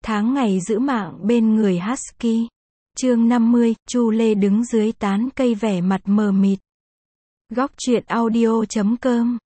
Tháng ngày giữ mạng bên người Husky. Chương 50, Chu Lê đứng dưới tán cây vẻ mặt mờ mịt. Góc truyện audio.com.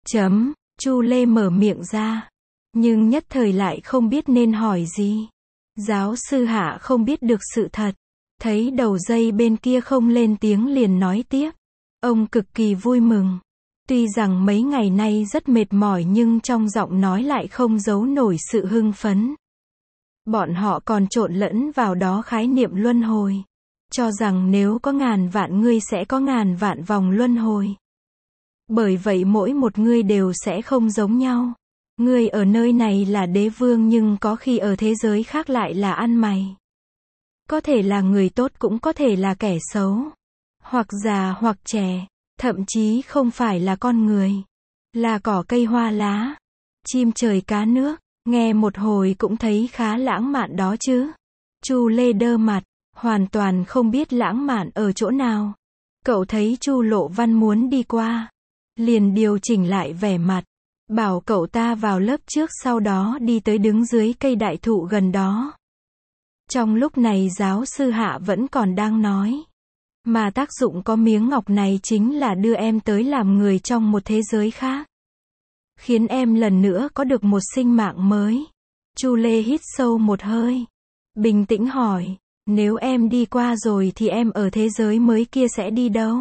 Chu Lê mở miệng ra, nhưng nhất thời lại không biết nên hỏi gì. Giáo sư Hạ không biết được sự thật, thấy đầu dây bên kia không lên tiếng liền nói tiếp. Ông cực kỳ vui mừng. Tuy rằng mấy ngày nay rất mệt mỏi nhưng trong giọng nói lại không giấu nổi sự hưng phấn. Bọn họ còn trộn lẫn vào đó khái niệm luân hồi, cho rằng nếu có ngàn vạn ngươi sẽ có ngàn vạn vòng luân hồi. Bởi vậy mỗi một ngươi đều sẽ không giống nhau. Ngươi ở nơi này là đế vương nhưng có khi ở thế giới khác lại là ăn mày. Có thể là người tốt cũng có thể là kẻ xấu. Hoặc già hoặc trẻ, thậm chí không phải là con người. Là cỏ cây hoa lá, chim trời cá nước. Nghe một hồi cũng thấy khá lãng mạn đó chứ. Chu Lê đơ mặt, hoàn toàn không biết lãng mạn ở chỗ nào. Cậu thấy Chu Lộ Văn muốn đi qua, liền điều chỉnh lại vẻ mặt, bảo cậu ta vào lớp trước sau đó đi tới đứng dưới cây đại thụ gần đó. Trong lúc này giáo sư Hạ vẫn còn đang nói. Mà tác dụng có miếng ngọc này chính là đưa em tới làm người trong một thế giới khác. Khiến em lần nữa có được một sinh mạng mới. Chu Lê hít sâu một hơi, bình tĩnh hỏi, nếu em đi qua rồi thì em ở thế giới mới kia sẽ đi đâu?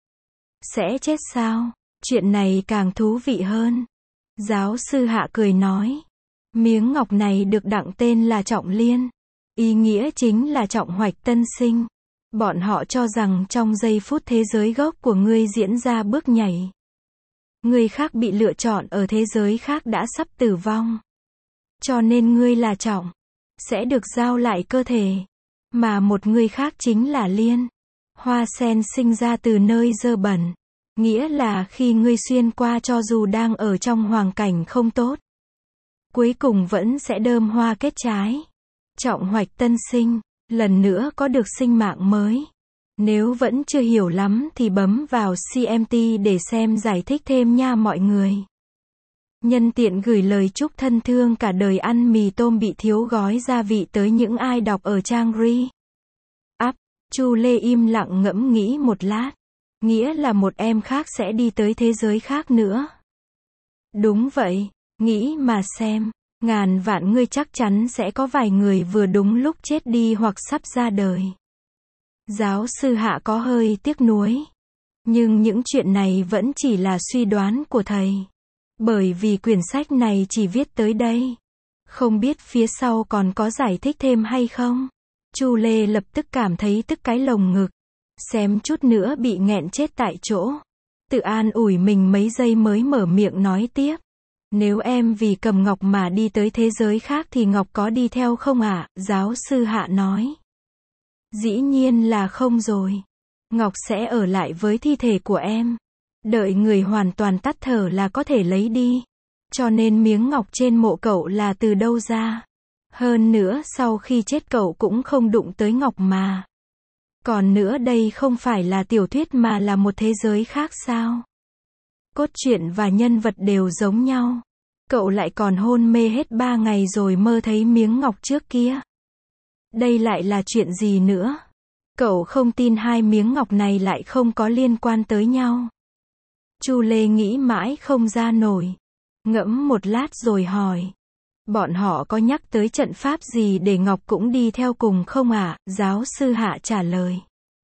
Sẽ chết sao? Chuyện này càng thú vị hơn. Giáo sư Hạ cười nói, miếng ngọc này được đặng tên là Trọng Liên. Ý nghĩa chính là trọng hoạch tân sinh. Bọn họ cho rằng trong giây phút thế giới gốc của ngươi diễn ra bước nhảy, người khác bị lựa chọn ở thế giới khác đã sắp tử vong. Cho nên ngươi là Trọng, sẽ được giao lại cơ thể. Mà một người khác chính là Liên. Hoa sen sinh ra từ nơi dơ bẩn. Nghĩa là khi ngươi xuyên qua cho dù đang ở trong hoàn cảnh không tốt, cuối cùng vẫn sẽ đơm hoa kết trái. Trọng hoạch tân sinh, lần nữa có được sinh mạng mới. Nếu vẫn chưa hiểu lắm thì bấm vào CMT để xem giải thích thêm nha mọi người. Nhân tiện gửi lời chúc thân thương cả đời ăn mì tôm bị thiếu gói gia vị tới những ai đọc ở trang Ri. Chu Lê im lặng ngẫm nghĩ một lát. Nghĩa là một em khác sẽ đi tới thế giới khác nữa. Đúng vậy, nghĩ mà xem. Ngàn vạn ngươi chắc chắn sẽ có vài người vừa đúng lúc chết đi hoặc sắp ra đời. Giáo sư Hạ có hơi tiếc nuối. Nhưng những chuyện này vẫn chỉ là suy đoán của thầy. Bởi vì quyển sách này chỉ viết tới đây. Không biết phía sau còn có giải thích thêm hay không? Chu Lê lập tức cảm thấy tức cái lồng ngực. Xém chút nữa bị nghẹn chết tại chỗ. Tự an ủi mình mấy giây mới mở miệng nói tiếp. Nếu em vì cầm ngọc mà đi tới thế giới khác thì ngọc có đi theo không ạ? Giáo sư Hạ nói. Dĩ nhiên là không rồi. Ngọc sẽ ở lại với thi thể của em. Đợi người hoàn toàn tắt thở là có thể lấy đi. Cho nên miếng ngọc trên mộ cậu là từ đâu ra? Hơn nữa sau khi chết cậu cũng không đụng tới ngọc mà. Còn nữa đây không phải là tiểu thuyết mà là một thế giới khác sao? Cốt truyện và nhân vật đều giống nhau. Cậu lại còn hôn mê hết 3 ngày rồi mơ thấy miếng ngọc trước kia. Đây lại là chuyện gì nữa? Cậu không tin hai miếng ngọc này lại không có liên quan tới nhau. Chu Lê nghĩ mãi không ra nổi. Ngẫm một lát rồi hỏi. Bọn họ có nhắc tới trận pháp gì để ngọc cũng đi theo cùng không ạ? Giáo sư Hạ trả lời.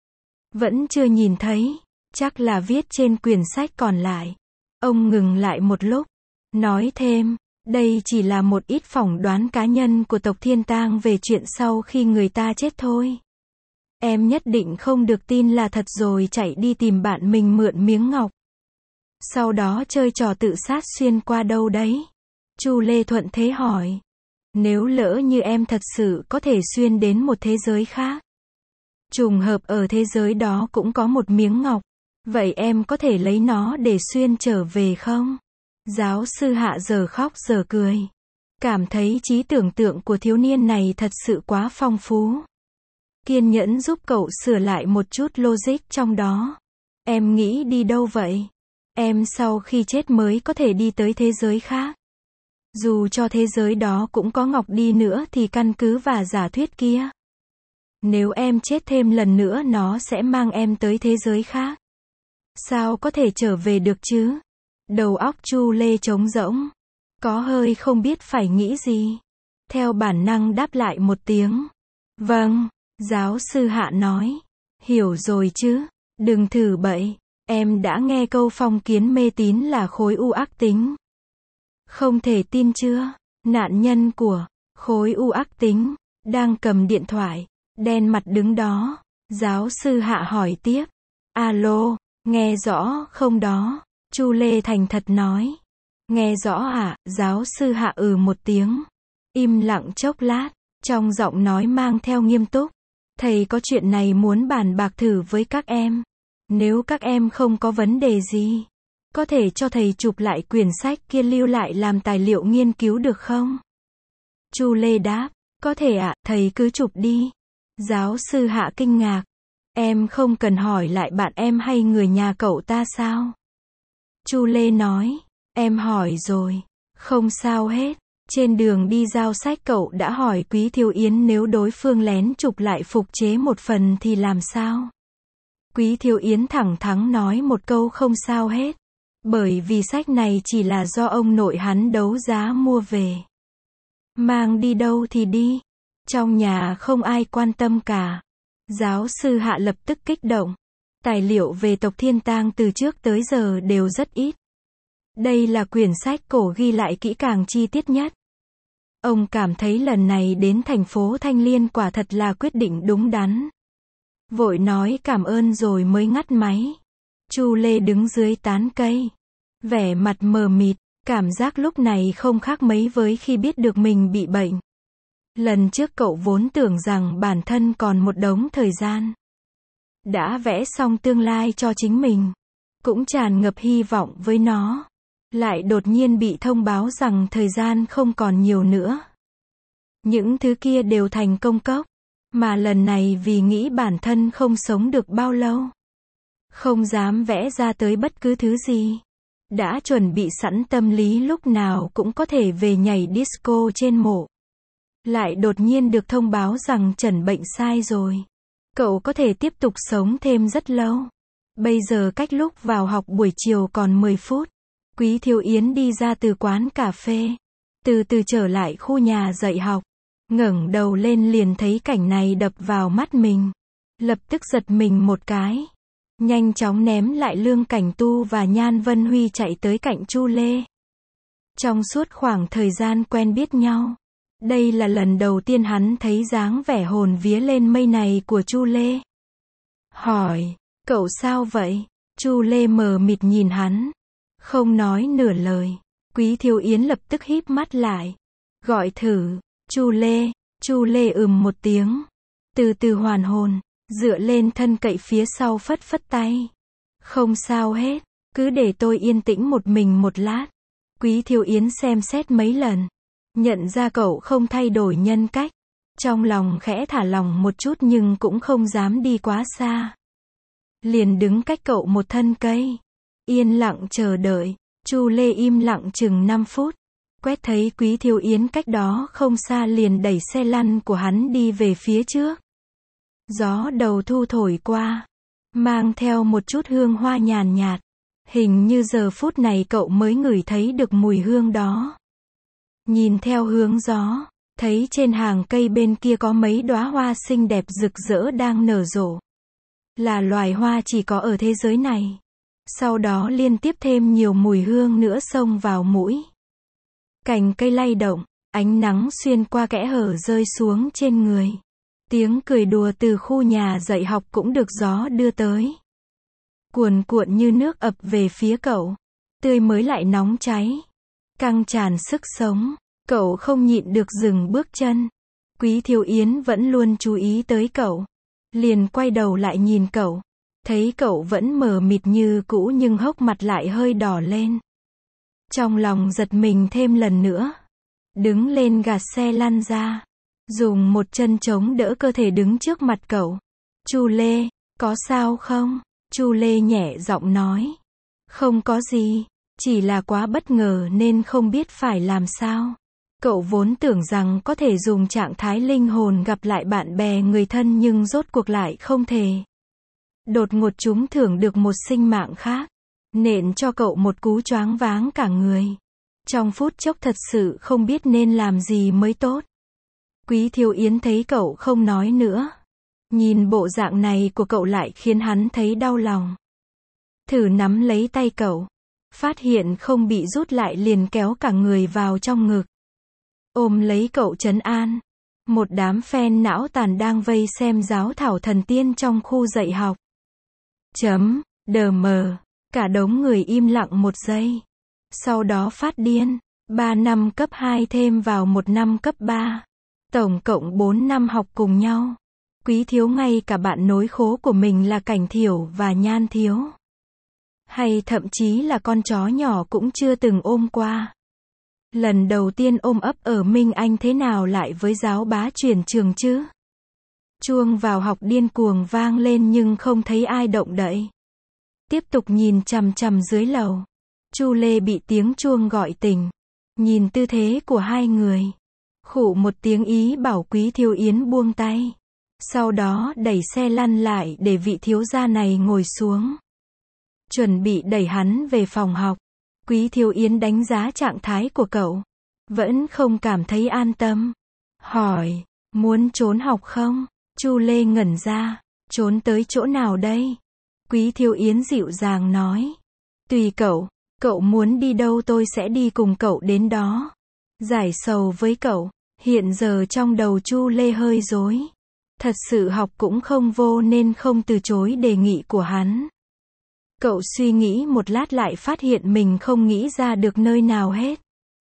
Vẫn chưa nhìn thấy. Chắc là viết trên quyển sách còn lại. Ông ngừng lại một lúc. Nói thêm, đây chỉ là một ít phỏng đoán cá nhân của tộc Thiên Tang về chuyện sau khi người ta chết thôi. Em nhất định không được tin là thật rồi chạy đi tìm bạn mình mượn miếng ngọc. Sau đó chơi trò tự sát xuyên qua đâu đấy? Chu Lê thuận thế hỏi. Nếu lỡ như em thật sự có thể xuyên đến một thế giới khác. Trùng hợp ở thế giới đó cũng có một miếng ngọc. Vậy em có thể lấy nó để xuyên trở về không? Giáo sư Hạ giờ khóc giờ cười. Cảm thấy trí tưởng tượng của thiếu niên này thật sự quá phong phú. Kiên nhẫn giúp cậu sửa lại một chút logic trong đó. Em nghĩ đi đâu vậy? Em sau khi chết mới có thể đi tới thế giới khác. Dù cho thế giới đó cũng có ngọc đi nữa thì căn cứ và giả thuyết kia. Nếu em chết thêm lần nữa nó sẽ mang em tới thế giới khác. Sao có thể trở về được chứ? Đầu óc Chu Lê trống rỗng. Có hơi không biết phải nghĩ gì. Theo bản năng đáp lại một tiếng. Vâng, giáo sư Hạ nói. Hiểu rồi chứ, đừng thử bậy. Em đã nghe câu phong kiến mê tín là khối u ác tính. Không thể tin chưa? Nạn nhân của khối u ác tính đang cầm điện thoại, đen mặt đứng đó. Giáo sư Hạ hỏi tiếp. Alo, nghe rõ không đó? Chu Lê thành thật nói. Nghe rõ ạ, giáo sư Hạ một tiếng. Im lặng chốc lát, trong giọng nói mang theo nghiêm túc. Thầy có chuyện này muốn bàn bạc thử với các em. Nếu các em không có vấn đề gì, có thể cho thầy chụp lại quyển sách kia lưu lại làm tài liệu nghiên cứu được không? Chu Lê đáp, có thể ạ, thầy cứ chụp đi. Giáo sư Hạ kinh ngạc. Em không cần hỏi lại bạn em hay người nhà cậu ta sao? Chu Lê nói, em hỏi rồi, không sao hết. Trên đường đi giao sách cậu đã hỏi Quý Thiêu Yến nếu đối phương lén chụp lại phục chế một phần thì làm sao? Quý Thiêu Yến thẳng thắn nói một câu không sao hết. Bởi vì sách này chỉ là do ông nội hắn đấu giá mua về. Mang đi đâu thì đi. Trong nhà không ai quan tâm cả. Giáo sư Hạ lập tức kích động. Tài liệu về tộc Thiên Tang từ trước tới giờ đều rất ít. Đây là quyển sách cổ ghi lại kỹ càng chi tiết nhất. Ông cảm thấy lần này đến thành phố Thanh Liên quả thật là quyết định đúng đắn. Vội nói cảm ơn rồi mới ngắt máy. Chu Lê đứng dưới tán cây. Vẻ mặt mờ mịt, cảm giác lúc này không khác mấy với khi biết được mình bị bệnh. Lần trước cậu vốn tưởng rằng bản thân còn một đống thời gian. Đã vẽ xong tương lai cho chính mình. Cũng tràn ngập hy vọng với nó. Lại đột nhiên bị thông báo rằng thời gian không còn nhiều nữa. Những thứ kia đều thành công cốc. Mà lần này vì nghĩ bản thân không sống được bao lâu. Không dám vẽ ra tới bất cứ thứ gì. Đã chuẩn bị sẵn tâm lý lúc nào cũng có thể về nhảy disco trên mộ. Lại đột nhiên được thông báo rằng chẩn bệnh sai rồi. Cậu có thể tiếp tục sống thêm rất lâu. Bây giờ cách lúc vào học buổi chiều còn 10 phút. Quý Thiêu Yến đi ra từ quán cà phê. Từ từ trở lại khu nhà dạy học. Ngẩng đầu lên liền thấy cảnh này đập vào mắt mình. Lập tức giật mình một cái. Nhanh chóng ném lại Lương Cảnh Tu và Nhan Vân Huy chạy tới cạnh Chu Lê. Trong suốt khoảng thời gian quen biết nhau. Đây là lần đầu tiên hắn thấy dáng vẻ hồn vía lên mây này của Chu Lê. Hỏi, cậu sao vậy? Chu Lê mờ mịt nhìn hắn. Không nói nửa lời. Quý Thiêu Yến lập tức híp mắt lại. Gọi thử, Chu Lê một tiếng. Từ từ hoàn hồn, dựa lên thân cậy phía sau phất phất tay. Không sao hết, cứ để tôi yên tĩnh một mình một lát. Quý Thiêu Yến xem xét mấy lần. Nhận ra cậu không thay đổi nhân cách. Trong lòng khẽ thả lòng một chút nhưng cũng không dám đi quá xa. Liền đứng cách cậu một thân cây. Yên lặng chờ đợi. Chu Lê im lặng chừng 5 phút. Quét thấy Quý Thiêu Yến cách đó không xa liền đẩy xe lăn của hắn đi về phía trước. Gió đầu thu thổi qua. Mang theo một chút hương hoa nhàn nhạt. Hình như giờ phút này cậu mới ngửi thấy được mùi hương đó. Nhìn theo hướng gió, thấy trên hàng cây bên kia có mấy đóa hoa xinh đẹp rực rỡ đang nở rộ. Là loài hoa chỉ có ở thế giới này. Sau đó liên tiếp thêm nhiều mùi hương nữa xông vào mũi. Cành cây lay động, ánh nắng xuyên qua kẽ hở rơi xuống trên người. Tiếng cười đùa từ khu nhà dạy học cũng được gió đưa tới. Cuồn cuộn như nước ập về phía cậu. Tươi mới lại nóng cháy. Căng tràn sức sống. Cậu không nhịn được dừng bước chân. Quý Thiêu Yến vẫn luôn chú ý tới cậu. Liền quay đầu lại nhìn cậu. Thấy cậu vẫn mờ mịt như cũ nhưng hốc mặt lại hơi đỏ lên. Trong lòng giật mình thêm lần nữa. Đứng lên gạt xe lăn ra. Dùng một chân chống đỡ cơ thể đứng trước mặt cậu. Chu Lê, có sao không? Chu Lê nhẹ giọng nói. Không có gì. Chỉ là quá bất ngờ nên không biết phải làm sao. Cậu vốn tưởng rằng có thể dùng trạng thái linh hồn gặp lại bạn bè người thân nhưng rốt cuộc lại không thể. Đột ngột trúng thưởng được một sinh mạng khác, nện cho cậu một cú choáng váng cả người. Trong phút chốc thật sự không biết nên làm gì mới tốt. Quý Thiêu Yến thấy cậu không nói nữa. Nhìn bộ dạng này của cậu lại khiến hắn thấy đau lòng. Thử nắm lấy tay cậu. Phát hiện không bị rút lại liền kéo cả người vào trong ngực. Ôm lấy cậu trấn an. Một đám fan não tàn đang vây xem giáo thảo thần tiên trong khu dạy học. Đờ mờ. Cả đống người im lặng một giây. Sau đó phát điên. 3 năm cấp 2 thêm vào 1 năm cấp 3. Tổng cộng 4 năm học cùng nhau. Quý Thiếu ngay cả bạn nối khố của mình là Cảnh Thiểu và Nhan Thiếu. Hay thậm chí là con chó nhỏ cũng chưa từng ôm qua. Lần đầu tiên ôm ấp ở Minh Anh thế nào lại với giáo bá chuyển trường chứ? Chuông vào học điên cuồng vang lên nhưng không thấy ai động đậy. Tiếp tục nhìn chằm chằm dưới lầu. Chu Lê bị tiếng chuông gọi tỉnh. Nhìn tư thế của hai người. Khụ một tiếng ý bảo Quý Thiêu Yến buông tay. Sau đó đẩy xe lăn lại để vị thiếu gia này ngồi xuống. Chuẩn bị đẩy hắn về phòng học. Quý Thiêu Yến đánh giá trạng thái của cậu. Vẫn không cảm thấy an tâm. Hỏi, muốn trốn học không? Chu Lê ngẩn ra. Trốn tới chỗ nào đây? Quý Thiêu Yến dịu dàng nói. Tùy cậu, cậu muốn đi đâu tôi sẽ đi cùng cậu đến đó. Giải sầu với cậu. Hiện giờ trong đầu Chu Lê hơi rối. Thật sự học cũng không vô nên không từ chối đề nghị của hắn. Cậu suy nghĩ một lát lại phát hiện mình không nghĩ ra được nơi nào hết.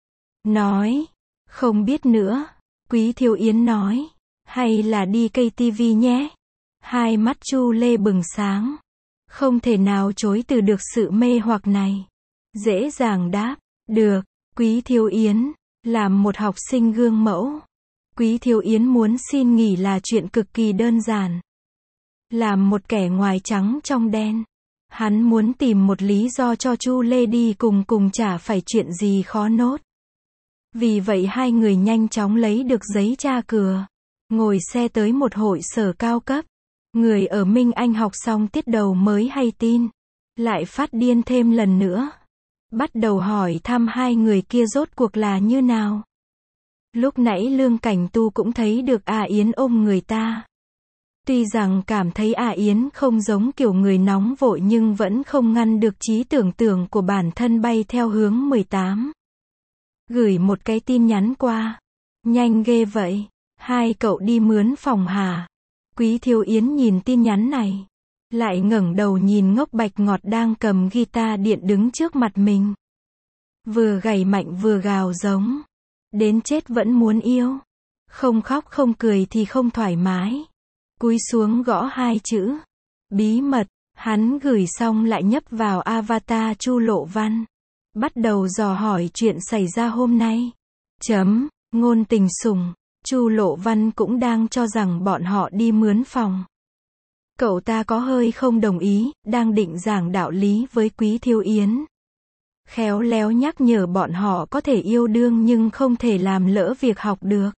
Nói, không biết nữa. Quý Thiêu Yến nói, hay là đi KTV nhé. Hai mắt Chu Lê bừng sáng. Không thể nào chối từ được sự mê hoặc này. Dễ dàng đáp, được. Quý Thiêu Yến, làm một học sinh gương mẫu. Quý Thiêu Yến muốn xin nghỉ là chuyện cực kỳ đơn giản. Làm một kẻ ngoài trắng trong đen. Hắn muốn tìm một lý do cho Chu Lê đi cùng chả phải chuyện gì khó nốt. Vì vậy hai người nhanh chóng lấy được giấy tra cửa. Ngồi xe tới một hội sở cao cấp. Người ở Minh Anh học xong tiết đầu mới hay tin. Lại phát điên thêm lần nữa. Bắt đầu hỏi thăm hai người kia rốt cuộc là như nào. Lúc nãy Lương Cảnh Tu cũng thấy được A Yến ôm người ta. Tuy rằng cảm thấy A Yến không giống kiểu người nóng vội nhưng vẫn không ngăn được trí tưởng tượng của bản thân bay theo hướng 18. Gửi một cái tin nhắn qua. Nhanh ghê vậy. Hai cậu đi mướn phòng hả? Quý Thiêu Yến nhìn tin nhắn này. Lại ngẩng đầu nhìn Ngốc Bạch Ngọt đang cầm guitar điện đứng trước mặt mình. Vừa gảy mạnh vừa gào giống. Đến chết vẫn muốn yêu. Không khóc không cười thì không thoải mái. Cúi xuống gõ hai chữ. Bí mật. Hắn gửi xong lại nhấp vào avatar Chu Lộ Văn. Bắt đầu dò hỏi chuyện xảy ra hôm nay. Ngôn tình sủng. Chu Lộ Văn cũng đang cho rằng bọn họ đi mướn phòng. Cậu ta có hơi không đồng ý, đang định giảng đạo lý với Quý Thiêu Yến. Khéo léo nhắc nhở bọn họ có thể yêu đương nhưng không thể làm lỡ việc học được.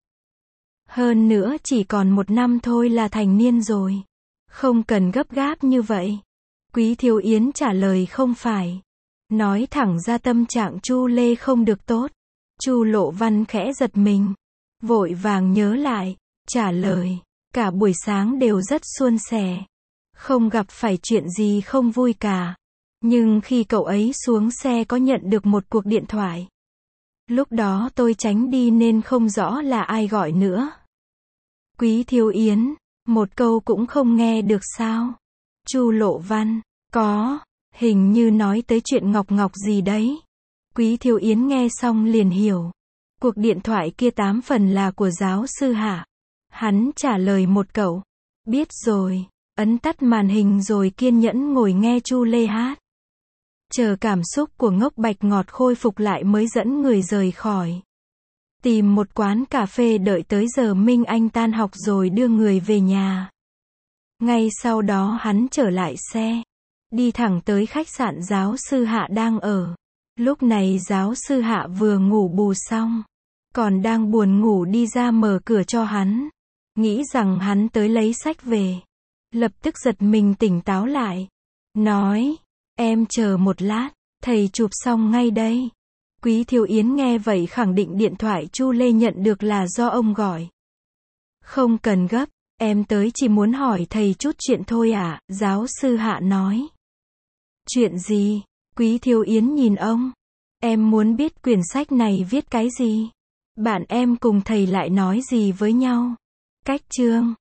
Hơn nữa chỉ còn 1 năm thôi là thành niên rồi. Không cần gấp gáp như vậy. Quý Thiêu Yến trả lời không phải. Nói thẳng ra tâm trạng Chu Lê không được tốt. Chu Lộ Văn khẽ giật mình. Vội vàng nhớ lại. Trả lời. Cả buổi sáng đều rất suôn sẻ. Không gặp phải chuyện gì không vui cả. Nhưng khi cậu ấy xuống xe có nhận được một cuộc điện thoại. Lúc đó tôi tránh đi nên không rõ là ai gọi nữa. Quý Thiêu Yến, một câu cũng không nghe được sao? Chu Lộ Văn, có, hình như nói tới chuyện Ngọc Ngọc gì đấy. Quý Thiêu Yến nghe xong liền hiểu. Cuộc điện thoại kia 8 phần là của giáo sư Hạ. Hắn trả lời một câu. Biết rồi, ấn tắt màn hình rồi kiên nhẫn ngồi nghe Chu Lê hát. Chờ cảm xúc của Ngốc Bạch Ngọt khôi phục lại mới dẫn người rời khỏi. Tìm một quán cà phê đợi tới giờ Minh Anh tan học rồi đưa người về nhà. Ngay sau đó hắn trở lại xe. Đi thẳng tới khách sạn giáo sư Hạ đang ở. Lúc này giáo sư Hạ vừa ngủ bù xong, còn đang buồn ngủ đi ra mở cửa cho hắn, nghĩ rằng hắn tới lấy sách về. Lập tức giật mình tỉnh táo lại, nói, em chờ một lát, thầy chụp xong ngay đây. Quý Thiều Yến nghe vậy khẳng định điện thoại Chu Lê nhận được là do ông gọi. Không cần gấp, em tới chỉ muốn hỏi thầy chút chuyện thôi ạ, giáo sư Hạ nói. Chuyện gì? Quý Thiều Yến nhìn ông. Em muốn biết quyển sách này viết cái gì? Bạn em cùng thầy lại nói gì với nhau? Cách chương.